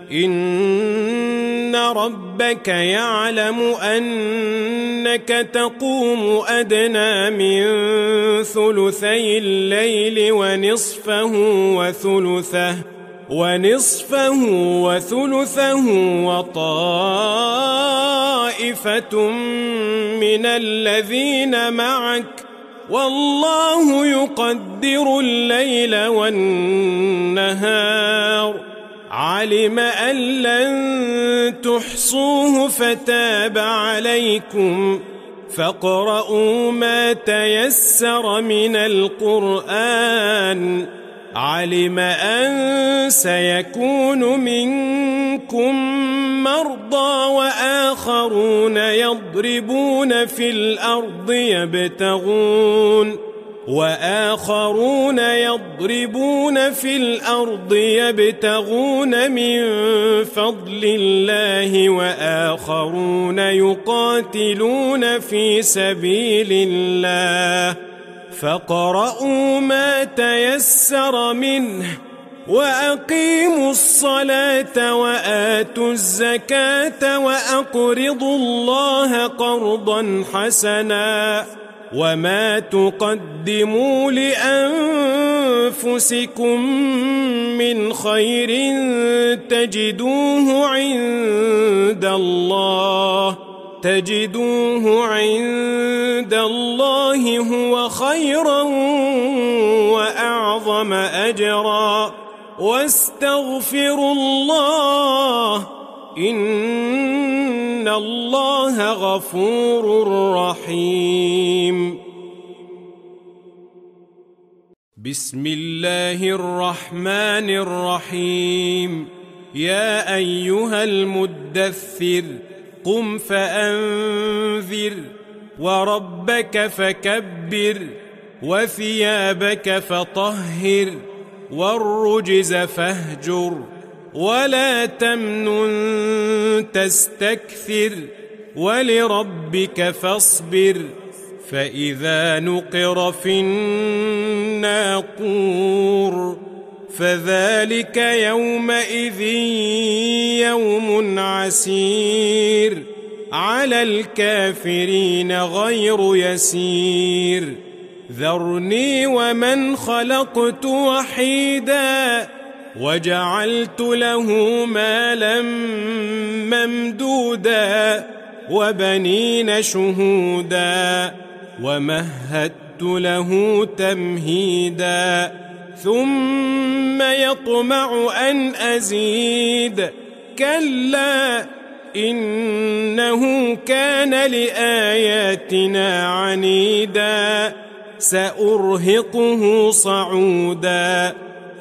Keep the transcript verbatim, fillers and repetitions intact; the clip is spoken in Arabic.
إن ربك يعلم أنك تقوم أدنى من ثلثي الليل ونصفه وثلثه ونصفه وثلثه وطائفة من الذين معك والله يقدر الليل والنهار علم أن لن تحصوه فتاب عليكم فاقرؤوا ما تيسر من القرآن علم أن سيكون منكم مرضى وآخرون يضربون في الأرض يبتغون وآخرون يضربون في الأرض يبتغون من فضل الله وآخرون يقاتلون في سبيل الله فاقرؤوا ما تيسر منه وأقيموا الصلاة وآتوا الزكاة وأقرضوا الله قرضا حسنا وما تقدموا لأنفسكم من خير تجدوه عند الله تجدوه عند الله هو خيرا وأعظم أجرا واستغفروا الله إن الله غفور رحيم. بسم الله الرحمن الرحيم. يا أيها المدثر قم فأنذر وربك فكبر وثيابك فطهر والرجز فاهجر ولا تمنن تستكثر ولربك فاصبر فإذا نقر في الناقور فذلك يومئذ يوم عسير على الكافرين غير يسير ذرني ومن خلقت وحيدا وجعلت له مالا ممدودا وبنين شهودا ومهدت له تمهيدا ثم يطمع أن أزيد كلا إنه كان لآياتنا عنيدا سأرهقه صعودا